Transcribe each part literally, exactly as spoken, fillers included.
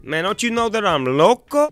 Man, don't you know that I'm loco?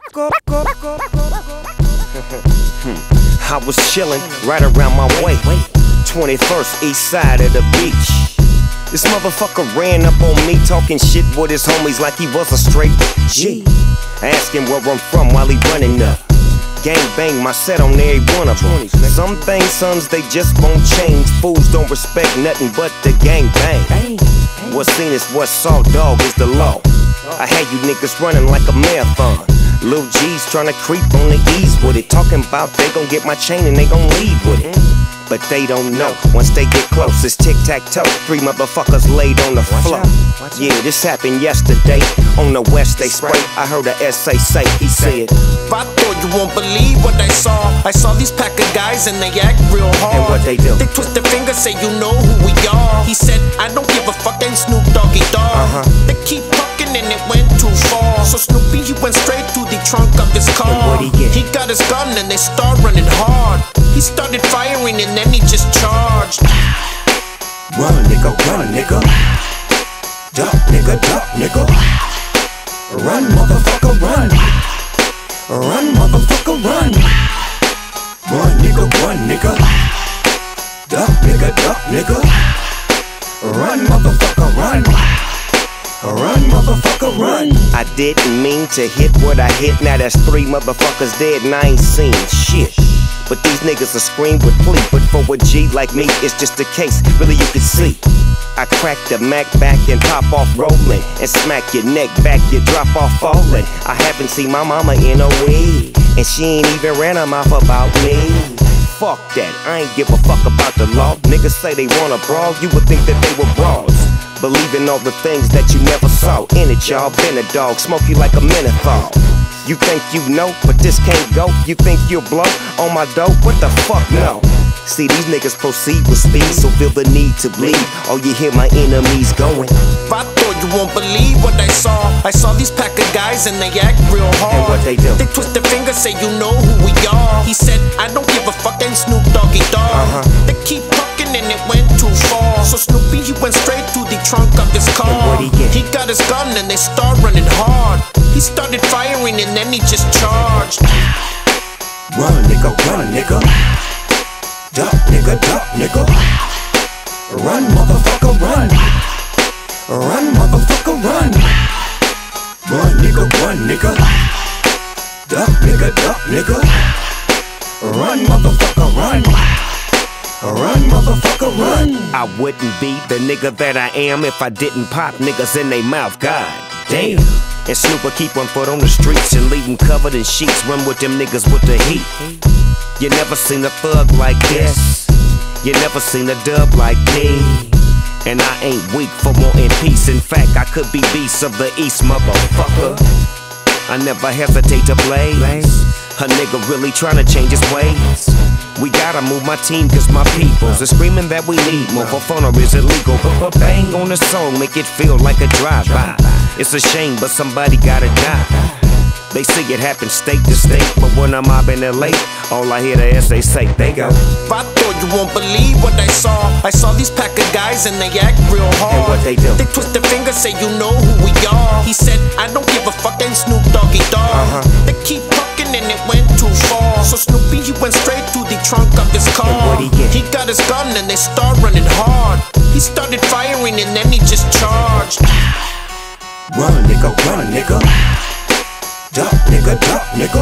I was chillin' right around my way, twenty-first east side of the beach. This motherfucker ran up on me talking shit with his homies like he was a straight G. I asked him where I'm from while he running up. Gang bang my set on every one of them. Some things, sons, they just won't change. Fools don't respect nothing but the gang bang. What's seen is what's saw, dog, is the law. I had you niggas running like a marathon. Lil G's tryna creep on the ease with it, talking about they gon' get my chain and they gon' leave with it. But they don't know, once they get close, it's tic-tac-toe. Three motherfuckers laid on the floor. Yeah, this happened yesterday. On the west they spray. I heard a S A say, he said, I thought you won't believe what I saw. I saw these pack of guys and they act real hard. And what they do? They twist their fingers, say you know who we are. He said, I don't give a fuck, ain't Snoop Doggy Dogg. Uh-huh. They keep talking and it went too far. So Snoopy, he went straight to the trunk of his car. And what'd he get? He got his gun and they start running hard. He started firing and then he just charged. Run, nigga, run, nigga. Duck, nigga, duck, nigga. Run, motherfucker, run. Run, motherfucker, run. Run, nigga, run, nigga. Duck, nigga, duck, nigga. Run, motherfucker, run. Run, motherfucker, run. I didn't mean to hit what I hit. Now that's three motherfuckers dead and I ain't seen shit. But these niggas will scream with plea. But for a G like me, it's just a case, really you can see. I crack the Mac back and pop off rolling, and smack your neck back, you drop off falling. I haven't seen my mama in a week, and she ain't even ran her mouth about me. Fuck that, I ain't give a fuck about the law. Niggas say they wanna brawl, you would think that they were brawls. Believing all the things that you never saw. In it, y'all, been a dog, smoke you like a menthol. You think you know, but this can't go. You think you'll blow on my dope? What the fuck, no. See, these niggas proceed with speed, so feel the need to bleed. Oh, you hear my enemies going. I thought you won't believe what I saw. I saw these pack of guys and they act real hard. And what they do? They twist their fingers, say you know who we are. He said, I don't give a fuck, ain't Snoop Doggy Dogg. Uh-huh. They keep talking and it went too far. So Snoopy, he went straight to the trunk of his car. And what'd he get? He got his gun and they start running hard. He started firing and then he just charged. Run, nigga, run, nigga. Duck, nigga, duck, nigga. Run, motherfucker, run. Run, motherfucker, run. Run, nigga, run, nigga. Duck, nigga, duck, nigga. Run, motherfucker, run. Run, motherfucker, run. I wouldn't be the nigga that I am if I didn't pop niggas in they mouth, god damn. And Snooper keep one foot on the streets and leave them covered in sheets. Run with them niggas with the heat. You never seen a thug like this. You never seen a dub like me. And I ain't weak for wanting peace. In fact, I could be beast of the east, motherfucker. I never hesitate to blaze. A nigga really tryna change his ways. We gotta move my team cause my peoples are screaming that we need more. For fun or is illegal. But bang on the song, make it feel like a drive-by. It's a shame, but somebody gotta die. They see it happen state to state, but when I'm mobbing L A, all I hear the S A say, they go. I thought you won't believe what I saw. I saw these pack of guys and they act real hard. And what they do? They twist their fingers, say you know who we are. He said, I don't give a fuck, ain't Snoop Doggy Dogg. Uh-huh. They keep talking and it went too far. So Snoopy, he went straight to the trunk of his car. And what'd he get? He got his gun and they start running hard. He started firing and then he just charged. Run, nigga, run, nigga. Duck, nigga, duck, nigga.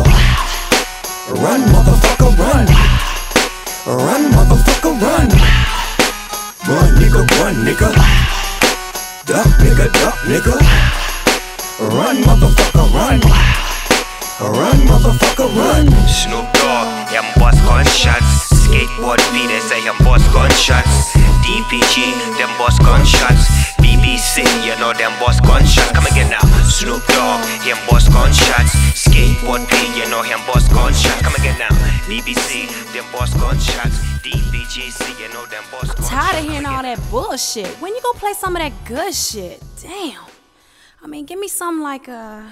Run, motherfucker, run. Run, motherfucker, run. Run, nigga, run, nigga. Duck, nigga, duck, nigga. Run, motherfucker, run. Run, motherfucker, run. Snoop Dogg, him boss gunshots. Skateboard P, they say him boss gunshots. D P G, them boss gunshots. B B C, you know them boss gunshots. Come again now. Snoop Dogg, him boss gunshots. Skateboard P, you know him boss gunshots. Come again now. B B C, them boss gunshots. D P G C, you know them boss gunshots. Tired of hearing all that bullshit. When you gonna play some of that good shit? Damn. I mean, give me something like a...